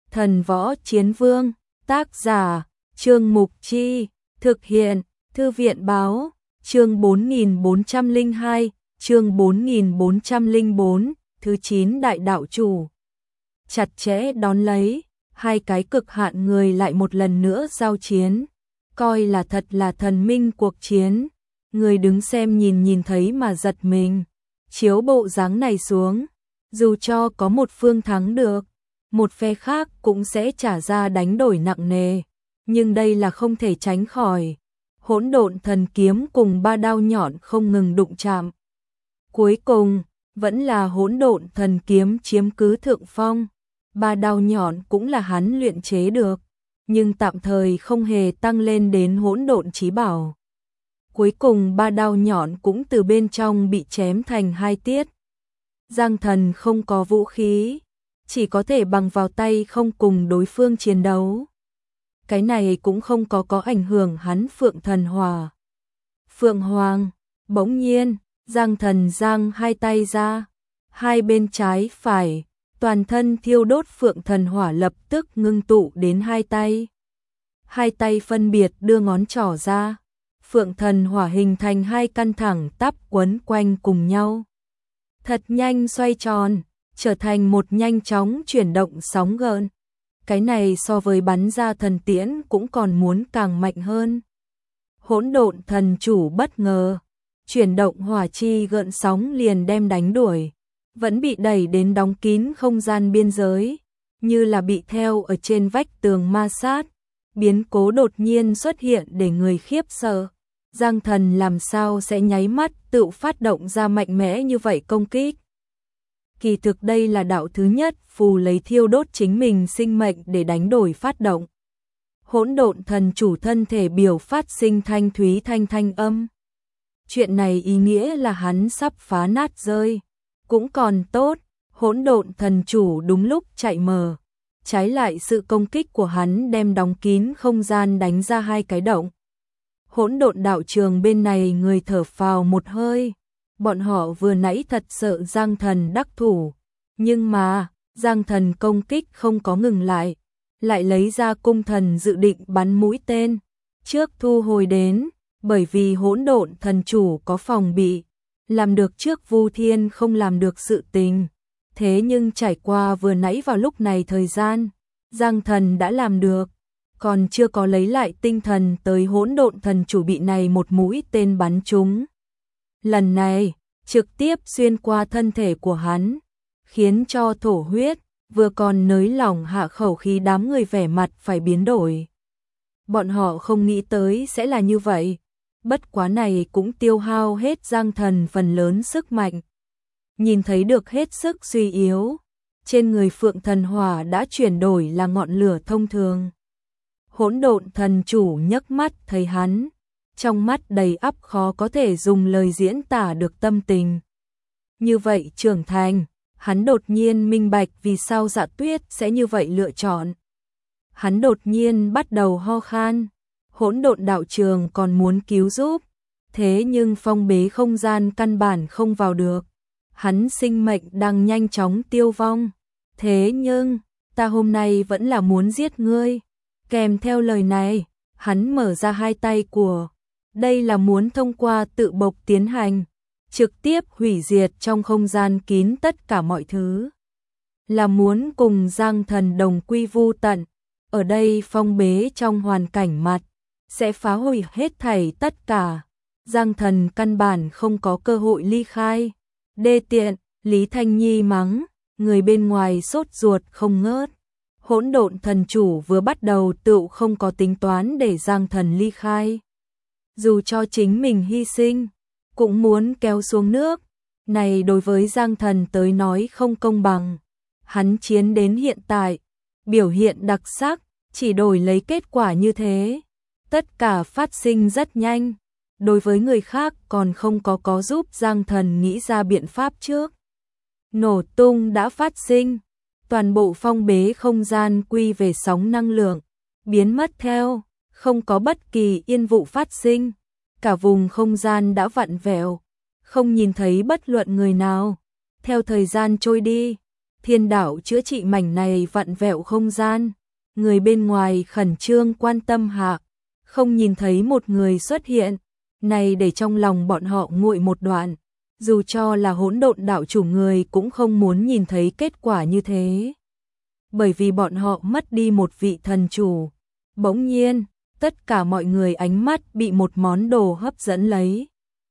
Thần Võ Chiến Vương, tác giả, Trương Mục Chi, thực hiện, Thư viện báo, chương 4402, chương 4404, thứ 9 đại đạo chủ. Chặt chẽ đón lấy, hai cái cực hạn người lại một lần nữa giao chiến, coi là thật là thần minh cuộc chiến. Người đứng xem nhìn thấy mà giật mình, chiếu bộ dáng này xuống, dù cho có một phương thắng được, một phe khác cũng sẽ trả ra đánh đổi nặng nề, nhưng đây là không thể tránh khỏi. Hỗn độn thần kiếm cùng ba đao nhọn không ngừng đụng chạm. Cuối cùng, vẫn là hỗn độn thần kiếm chiếm cứ thượng phong. Ba đao nhọn cũng là hắn luyện chế được, nhưng tạm thời không hề tăng lên đến hỗn độn chí bảo. Cuối cùng ba đao nhọn cũng từ bên trong bị chém thành hai tiết. Giang Thần không có vũ khí, chỉ có thể bằng vào tay không cùng đối phương chiến đấu. Cái này cũng không có ảnh hưởng hắn Phượng Thần Hỏa. Phượng Hoàng, bỗng nhiên, Giang Thần giang hai tay ra, hai bên trái phải, toàn thân thiêu đốt Phượng Thần Hỏa lập tức ngưng tụ đến hai tay. Hai tay phân biệt đưa ngón trỏ ra, Phượng Thần Hỏa hình thành hai căn thẳng tắp quấn quanh cùng nhau. Thật nhanh xoay tròn, trở thành một nhanh chóng chuyển động sóng gợn. Cái này so với bắn ra thần tiễn cũng còn muốn càng mạnh hơn. Hỗn độn thần chủ bất ngờ, chuyển động hỏa chi gợn sóng liền đem đánh đuổi, vẫn bị đẩy đến đóng kín không gian biên giới, như là bị theo ở trên vách tường ma sát. Biến cố đột nhiên xuất hiện để người khiếp sợ. Giang Thần làm sao sẽ nháy mắt tự phát động ra mạnh mẽ như vậy công kích. Kỳ thực đây là đạo thứ nhất phù lấy thiêu đốt chính mình sinh mệnh để đánh đổi phát động. Hỗn độn thần chủ thân thể biểu phát sinh thanh thúy thanh âm. Chuyện này ý nghĩa là hắn sắp phá nát rơi. Cũng còn tốt, hỗn độn thần chủ đúng lúc chạy mờ. Trái lại sự công kích của hắn đem đóng kín không gian đánh ra hai cái động. Hỗn độn đạo trường bên này người thở phào một hơi. Bọn họ vừa nãy thật sợ Giang Thần đắc thủ, nhưng mà Giang Thần công kích không có ngừng lại, lại lấy ra cung thần dự định bắn mũi tên, trước thu hồi đến, bởi vì hỗn độn thần chủ có phòng bị, làm được trước Vu Thiên không làm được sự tình. Thế nhưng trải qua vừa nãy vào lúc này thời gian, Giang Thần đã làm được, còn chưa có lấy lại tinh thần tới hỗn độn thần chủ bị này một mũi tên bắn trúng. Lần này, trực tiếp xuyên qua thân thể của hắn, khiến cho thổ huyết, vừa còn nới lỏng hạ khẩu khí đám người vẻ mặt phải biến đổi. Bọn họ không nghĩ tới sẽ là như vậy, bất quá này cũng tiêu hao hết Giang Thần phần lớn sức mạnh. Nhìn thấy được hết sức suy yếu, trên người Phượng Thần Hỏa đã chuyển đổi là ngọn lửa thông thường. Hỗn độn thần chủ nhấc mắt thấy hắn, trong mắt đầy ắp khó có thể dùng lời diễn tả được tâm tình. Như vậy trưởng thành, hắn đột nhiên minh bạch vì sao Dạ Tuyết sẽ như vậy lựa chọn. Hắn đột nhiên bắt đầu ho khan, hỗn độn đạo trường còn muốn cứu giúp, thế nhưng phong bế không gian căn bản không vào được. Hắn sinh mệnh đang nhanh chóng tiêu vong, thế nhưng ta hôm nay vẫn là muốn giết ngươi. Kèm theo lời này, hắn mở ra hai tay của. Đây là muốn thông qua tự bộc tiến hành, trực tiếp hủy diệt trong không gian kín tất cả mọi thứ. Là muốn cùng Giang Thần đồng quy vu tận, ở đây phong bế trong hoàn cảnh mặt, sẽ phá hủy hết thảy tất cả. Giang Thần căn bản không có cơ hội ly khai. Đê tiện, Lý Thanh Nhi mắng, người bên ngoài sốt ruột không ngớt. Hỗn độn thần chủ vừa bắt đầu tự không có tính toán để Giang Thần ly khai. Dù cho chính mình hy sinh, cũng muốn kéo xuống nước. Này đối với Giang Thần tới nói không công bằng. Hắn chiến đến hiện tại, biểu hiện đặc sắc, chỉ đổi lấy kết quả như thế. Tất cả phát sinh rất nhanh. Đối với người khác còn không có giúp Giang Thần nghĩ ra biện pháp trước. Nổ tung đã phát sinh. Toàn bộ phong bế không gian quy về sóng năng lượng, biến mất theo, không có bất kỳ yên vụ phát sinh. Cả vùng không gian đã vặn vẹo, không nhìn thấy bất luận người nào. Theo thời gian trôi đi, thiên đạo chữa trị mảnh này vặn vẹo không gian. Người bên ngoài khẩn trương quan tâm hạ, không nhìn thấy một người xuất hiện, này để trong lòng bọn họ nguội một đoạn. Dù cho là hỗn độn đạo chủ người cũng không muốn nhìn thấy kết quả như thế. Bởi vì bọn họ mất đi một vị thần chủ. Bỗng nhiên, tất cả mọi người ánh mắt bị một món đồ hấp dẫn lấy.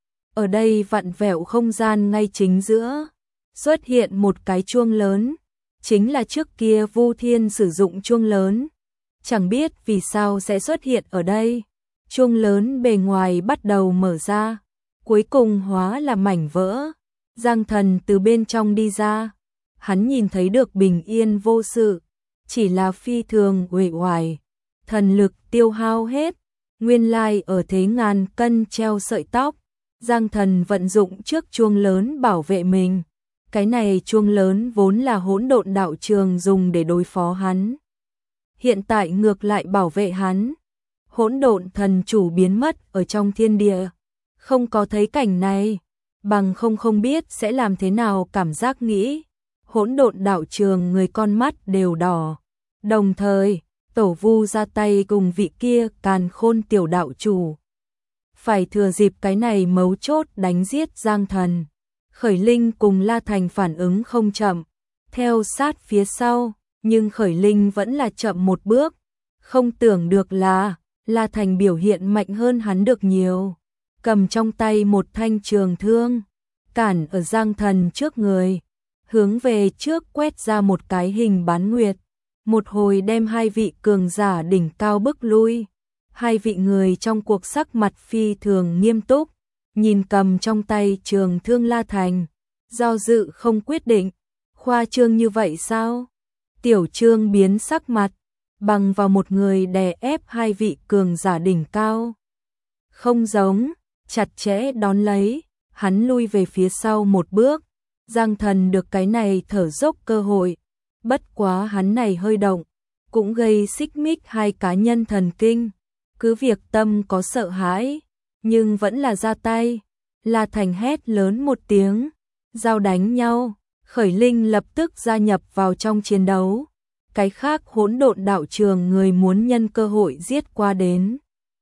Ở đây vặn vẹo không gian ngay chính giữa, xuất hiện một cái chuông lớn, chính là trước kia Vu Thiên sử dụng chuông lớn. Chẳng biết vì sao sẽ xuất hiện ở đây. Chuông lớn bề ngoài bắt đầu mở ra, cuối cùng hóa là mảnh vỡ. Giang Thần từ bên trong đi ra, hắn nhìn thấy được bình yên vô sự, chỉ là phi thường uể oải, thần lực tiêu hao hết, nguyên lai ở thế ngàn cân treo sợi tóc. Giang Thần vận dụng trước chuông lớn bảo vệ mình. Cái này chuông lớn vốn là hỗn độn đạo trường dùng để đối phó hắn, hiện tại ngược lại bảo vệ hắn. Hỗn độn thần chủ biến mất ở trong thiên địa, không có thấy cảnh này, bằng không biết sẽ làm thế nào. Cảm giác nghĩ, hỗn độn đạo trường người con mắt đều đỏ. Đồng thời, Tổ Vu ra tay cùng vị kia càn khôn tiểu đạo chủ. Phải thừa dịp cái này mấu chốt đánh giết Giang Thần. Khởi Linh cùng La Thành phản ứng không chậm, theo sát phía sau, nhưng Khởi Linh vẫn là chậm một bước. Không tưởng được là La Thành biểu hiện mạnh hơn hắn được nhiều, cầm trong tay một thanh trường thương, cản ở Giang Thần trước người, hướng về trước quét ra một cái hình bán nguyệt, một hồi đem hai vị cường giả đỉnh cao bức lui. Hai vị người trong cuộc sắc mặt phi thường nghiêm túc, nhìn cầm trong tay trường thương La Thành, do dự không quyết định. Khoa trương như vậy sao? Tiểu Trương biến sắc mặt, bằng vào một người đè ép hai vị cường giả đỉnh cao. Không giống, chặt chẽ đón lấy, hắn lui về phía sau một bước. Giang Thần được cái này thở dốc cơ hội, bất quá hắn này hơi động, cũng gây xích mích hai cá nhân thần kinh. Cứ việc tâm có sợ hãi, nhưng vẫn là ra tay. La Thành hét lớn một tiếng, giao đánh nhau. Khởi Linh lập tức gia nhập vào trong chiến đấu. Cái khác hỗn độn đạo trường người muốn nhân cơ hội giết qua đến.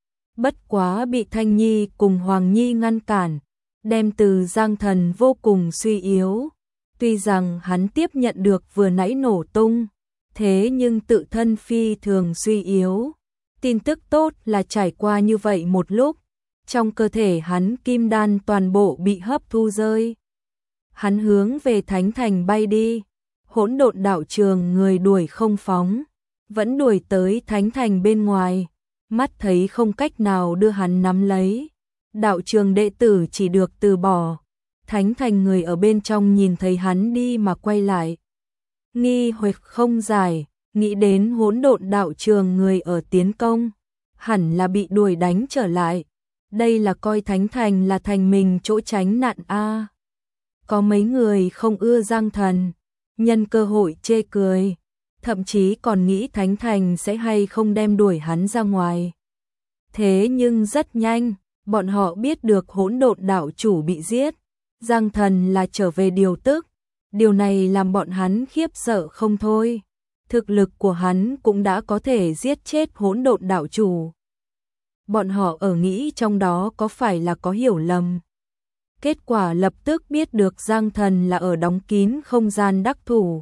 Bất quá bị Thanh Nhi cùng Hoàng Nhi ngăn cản, đem từ Giang Thần vô cùng suy yếu. Tuy rằng hắn tiếp nhận được vừa nãy nổ tung, thế nhưng tự thân phi thường suy yếu. Tin tức tốt là trải qua như vậy một lúc, trong cơ thể hắn kim đan toàn bộ bị hấp thu rơi. Hắn hướng về Thánh Thành bay đi, hỗn độn đạo trường người đuổi không phóng, vẫn đuổi tới Thánh Thành bên ngoài, mắt thấy không cách nào đưa hắn nắm lấy. Đạo trường đệ tử chỉ được từ bỏ. Thánh Thành người ở bên trong nhìn thấy hắn đi mà quay lại, nghi hoặc không giải. Nghĩ đến hỗn độn đạo trường người ở tiến công, hẳn là bị đuổi đánh trở lại. Đây là coi Thánh Thành là thành mình chỗ tránh nạn a. Có mấy người không ưa Giang Thần, nhân cơ hội chê cười, thậm chí còn nghĩ Thánh Thành sẽ hay không đem đuổi hắn ra ngoài. Thế nhưng rất nhanh, bọn họ biết được hỗn độn đạo chủ bị giết, Giang Thần là trở về điều tức. Điều này làm bọn hắn khiếp sợ không thôi. Thực lực của hắn cũng đã có thể giết chết hỗn độn đạo chủ. Bọn họ ở nghĩ trong đó có phải là có hiểu lầm. Kết quả lập tức biết được Giang Thần là ở đóng kín không gian đắc thủ.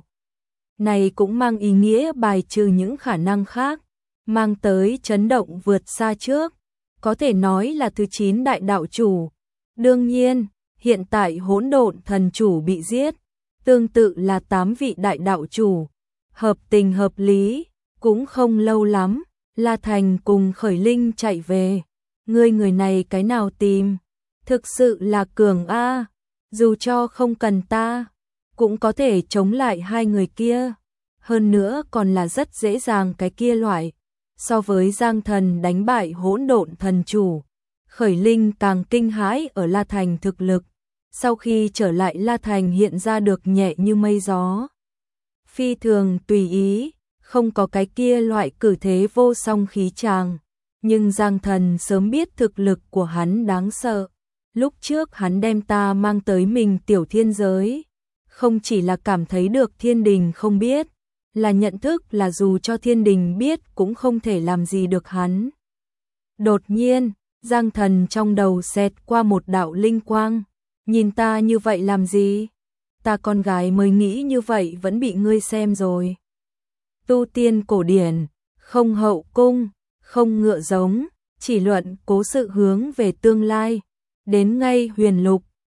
Này cũng mang ý nghĩa bài trừ những khả năng khác, mang tới chấn động vượt xa trước. Có thể nói là thứ 9 đại đạo chủ. Đương nhiên, hiện tại hỗn độn thần chủ bị giết, tương tự là 8 vị đại đạo chủ. Hợp tình hợp lý, cũng không lâu lắm, La Thành cùng Khởi Linh chạy về. Người này cái nào tìm? Thực sự là cường a, dù cho không cần ta, cũng có thể chống lại hai người kia. Hơn nữa còn là rất dễ dàng cái kia loại. So với Giang Thần đánh bại hỗn độn thần chủ, Khởi Linh càng kinh hãi ở La Thành thực lực. Sau khi trở lại La Thành hiện ra được nhẹ như mây gió, phi thường tùy ý, không có cái kia loại cử thế vô song khí tràng. Nhưng Giang Thần sớm biết thực lực của hắn đáng sợ. Lúc trước hắn đem ta mang tới mình tiểu thiên giới, không chỉ là cảm thấy được thiên đình không biết, là nhận thức là dù cho thiên đình biết cũng không thể làm gì được hắn. Đột nhiên, Giang Thần trong đầu xẹt qua một đạo linh quang, nhìn ta như vậy làm gì? Ta con gái mới nghĩ như vậy vẫn bị ngươi xem rồi. Tu tiên cổ điển, không hậu cung, không ngựa giống, chỉ luận cố sự hướng về tương lai, đến ngay huyền lục,